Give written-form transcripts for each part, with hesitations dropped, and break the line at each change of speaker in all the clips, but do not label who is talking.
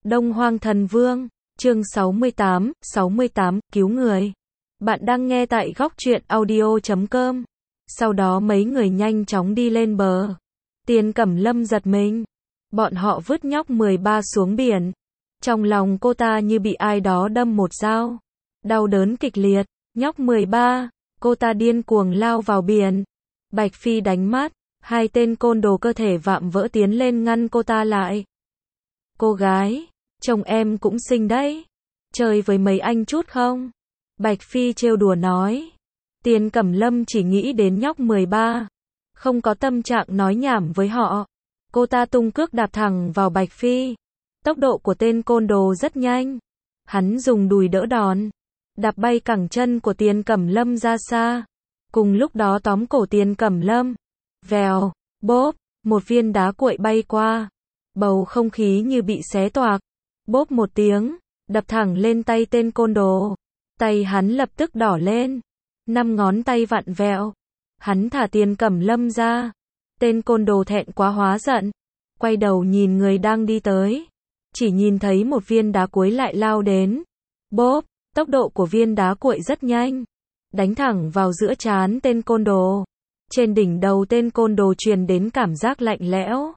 Đông Hoang Thần Vương, chương 68, cứu người. Bạn đang nghe tại góc truyện audio.com. Sau đó mấy người nhanh chóng đi lên bờ. Tiền Cẩm Lâm giật mình. Bọn họ vứt nhóc 13 xuống biển. Trong lòng cô ta như bị ai đó đâm một dao. Đau đớn kịch liệt. Nhóc 13, cô ta điên cuồng lao vào biển. Bạch Phi đánh mắt. Hai tên côn đồ cơ thể vạm vỡ tiến lên ngăn cô ta lại. Cô gái, chồng em cũng xinh đấy. Chơi với mấy anh chút không? Bạch Phi trêu đùa nói. Tiền Cẩm Lâm chỉ nghĩ đến nhóc 13. Không có tâm trạng nói nhảm với họ. Cô ta tung cước đạp thẳng vào Bạch Phi. Tốc độ của tên côn đồ rất nhanh. Hắn dùng đùi đỡ đòn. Đạp bay cẳng chân của Tiền Cẩm Lâm ra xa. Cùng lúc đó tóm cổ Tiền Cẩm Lâm. Vèo, bốp, một viên đá cuội bay qua. Bầu không khí như bị xé toạc. Bốp một tiếng, đập thẳng lên tay tên côn đồ. Tay hắn lập tức đỏ lên. 5 ngón tay vặn vẹo. Hắn thả Tiền Cẩm Lâm ra. Tên côn đồ thẹn quá hóa giận. Quay đầu nhìn người đang đi tới. Chỉ nhìn thấy một viên đá cuối lại lao đến. Bốp, tốc độ của viên đá cuội rất nhanh. Đánh thẳng vào giữa trán tên côn đồ. Trên đỉnh đầu tên côn đồ truyền đến cảm giác lạnh lẽo.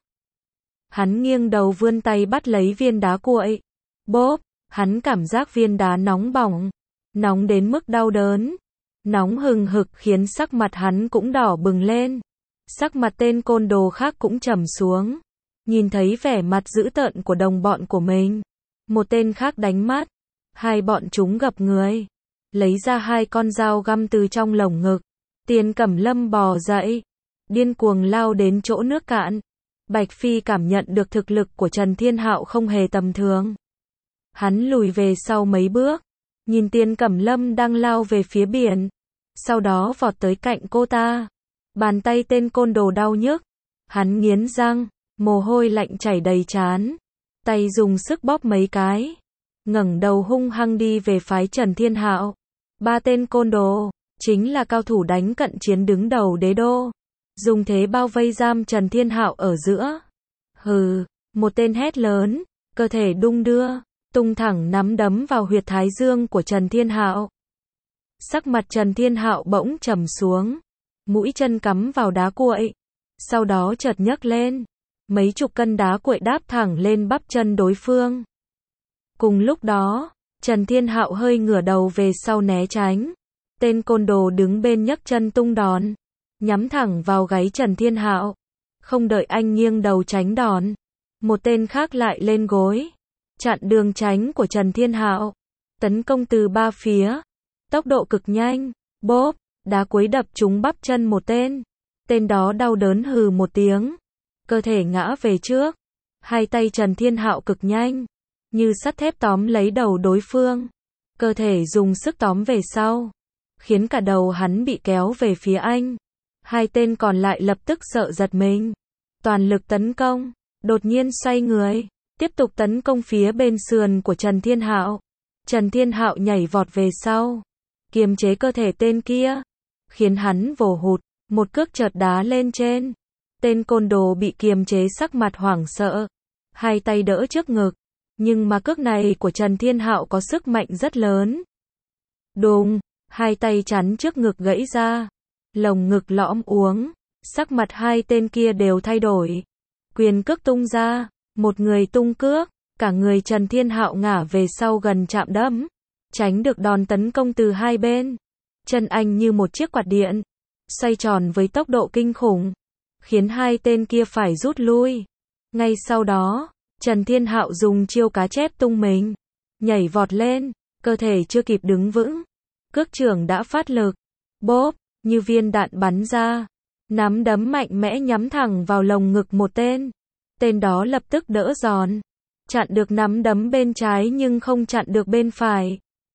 Hắn nghiêng đầu vươn tay bắt lấy viên đá cuội. Bốp, hắn cảm giác viên đá nóng bỏng. Nóng đến mức đau đớn. Nóng hừng hực khiến sắc mặt hắn cũng đỏ bừng lên. Sắc mặt tên côn đồ khác cũng trầm xuống. Nhìn thấy vẻ mặt dữ tợn của đồng bọn của mình. Một tên khác đánh mắt. Hai bọn chúng gập người. Lấy ra 2 con dao găm từ trong lồng ngực. Tiền Cẩm Lâm bò dậy. Điên cuồng lao đến chỗ nước cạn. Bạch Phi cảm nhận được thực lực của Trần Thiên Hạo không hề tầm thường. Hắn lùi về sau mấy bước. Nhìn Tiền Cẩm Lâm đang lao về phía biển. Sau đó vọt tới cạnh cô ta. Bàn tay tên côn đồ đau nhức. Hắn nghiến răng. Mồ hôi lạnh chảy đầy trán. Tay dùng sức bóp mấy cái. Ngẩng đầu hung hăng đi về phái Trần Thiên Hạo. 3 tên côn đồ. Chính là cao thủ đánh cận chiến đứng đầu đế đô. Dùng thế bao vây giam Trần Thiên Hạo ở giữa. Hừ, một tên hét lớn, cơ thể đung đưa, tung thẳng nắm đấm vào huyệt thái dương của Trần Thiên Hạo. Sắc mặt Trần Thiên Hạo bỗng trầm xuống, mũi chân cắm vào đá cuội, sau đó chợt nhấc lên, mấy chục cân đá cuội đáp thẳng lên bắp chân đối phương. Cùng lúc đó, Trần Thiên Hạo hơi ngửa đầu về sau né tránh. Tên côn đồ đứng bên nhấc chân tung đòn, nhắm thẳng vào gáy Trần Thiên Hạo. Không đợi anh nghiêng đầu tránh đòn, một tên khác lại lên gối, chặn đường tránh của Trần Thiên Hạo. Tấn công từ 3 phía, tốc độ cực nhanh. Bốp, đá cuối đập trúng bắp chân một tên. Tên đó đau đớn hừ một tiếng, cơ thể ngã về trước. Hai tay Trần Thiên Hạo cực nhanh, như sắt thép tóm lấy đầu đối phương. Cơ thể dùng sức tóm về sau, khiến cả đầu hắn bị kéo về phía anh. Hai tên còn lại lập tức sợ giật mình. Toàn lực tấn công, đột nhiên xoay người, tiếp tục tấn công phía bên sườn của Trần Thiên Hạo. Trần Thiên Hạo nhảy vọt về sau, kiềm chế cơ thể tên kia, khiến hắn vồ hụt, một cước chợt đá lên trên. Tên côn đồ bị kiềm chế sắc mặt hoảng sợ, hai tay đỡ trước ngực, nhưng mà cước này của Trần Thiên Hạo có sức mạnh rất lớn. Đùng, hai tay chắn trước ngực gãy ra, lồng ngực lõm uống, sắc mặt hai tên kia đều thay đổi. Quyền cước tung ra, một người tung cước, cả người Trần Thiên Hạo ngả về sau gần chạm đấm, tránh được đòn tấn công từ hai bên. Chân anh như một chiếc quạt điện, xoay tròn với tốc độ kinh khủng, khiến hai tên kia phải rút lui. Ngay sau đó, Trần Thiên Hạo dùng chiêu cá chép tung mình, nhảy vọt lên, cơ thể chưa kịp đứng vững, cước chưởng đã phát lực. Bốp, như viên đạn bắn ra, nắm đấm mạnh mẽ nhắm thẳng vào lồng ngực một tên. Tên đó lập tức đỡ đòn, chặn được nắm đấm bên trái nhưng không chặn được bên phải.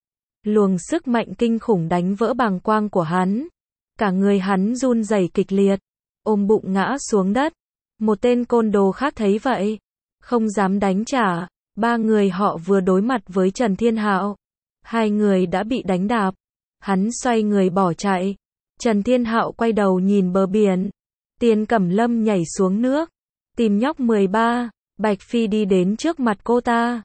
Luồng sức mạnh kinh khủng đánh vỡ bàng quang của hắn. Cả người hắn run rẩy kịch liệt, ôm bụng ngã xuống đất. Một tên côn đồ khác thấy vậy, không dám đánh trả. 3 người họ vừa đối mặt với Trần Thiên Hạo. 2 người đã bị đánh đạp. Hắn xoay người bỏ chạy. Trần Thiên Hạo quay đầu nhìn bờ biển. Tiền Cẩm Lâm nhảy xuống nước, tìm nhóc 13. Bạch Phi đi đến trước mặt cô ta.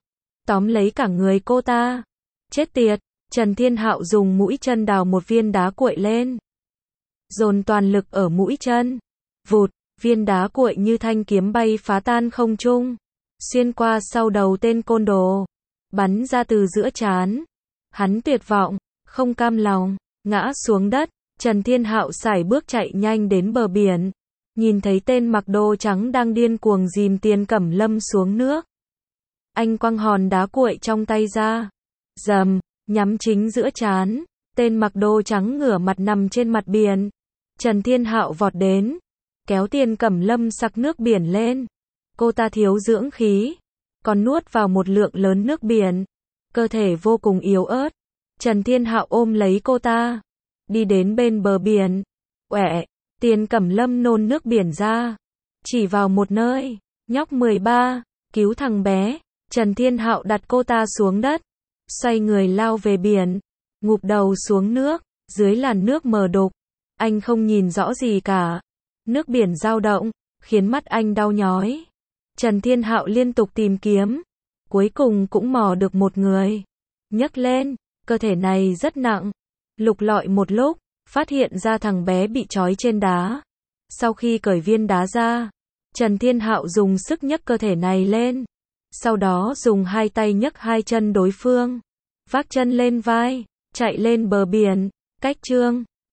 tóm lấy cả người cô ta. Chết tiệt, Trần Thiên Hạo dùng mũi chân đào một viên đá cuội lên. Dồn toàn lực ở mũi chân. Vụt, viên đá cuội như thanh kiếm bay phá tan không trung. Xuyên qua sau đầu tên côn đồ. Bắn ra từ giữa trán. Hắn tuyệt vọng, không cam lòng, ngã xuống đất. Trần Thiên Hạo sải bước chạy nhanh đến bờ biển. Nhìn thấy tên mặc đồ trắng đang điên cuồng dìm Tiền Cẩm Lâm xuống nước. Anh quăng hòn đá cuội trong tay ra. Rầm, nhắm chính giữa trán. Tên mặc đồ trắng ngửa mặt nằm trên mặt biển. Trần Thiên Hạo vọt đến, kéo Tiền Cẩm Lâm sặc nước biển lên. Cô ta thiếu dưỡng khí, còn nuốt vào một lượng lớn nước biển. Cơ thể vô cùng yếu ớt. Trần Thiên Hạo ôm lấy cô ta, đi đến bên bờ biển. Uệ, Tiền Cẩm Lâm nôn nước biển ra, chỉ vào một nơi. Nhóc 13, cứu thằng bé. Trần Thiên Hạo đặt cô ta xuống đất, xoay người lao về biển, ngụp đầu xuống nước, dưới làn nước mờ đục. Anh không nhìn rõ gì cả. Nước biển dao động, khiến mắt anh đau nhói. Trần Thiên Hạo liên tục tìm kiếm, cuối cùng cũng mò được một người. Nhấc lên, cơ thể này rất nặng. Lục lọi một lúc, phát hiện ra thằng bé bị trói trên đá. Sau khi cởi viên đá ra, Trần Thiên Hạo dùng sức nhấc cơ thể này lên. Sau đó dùng hai tay nhấc hai chân đối phương, vác chân lên vai, chạy lên bờ biển. Cách chương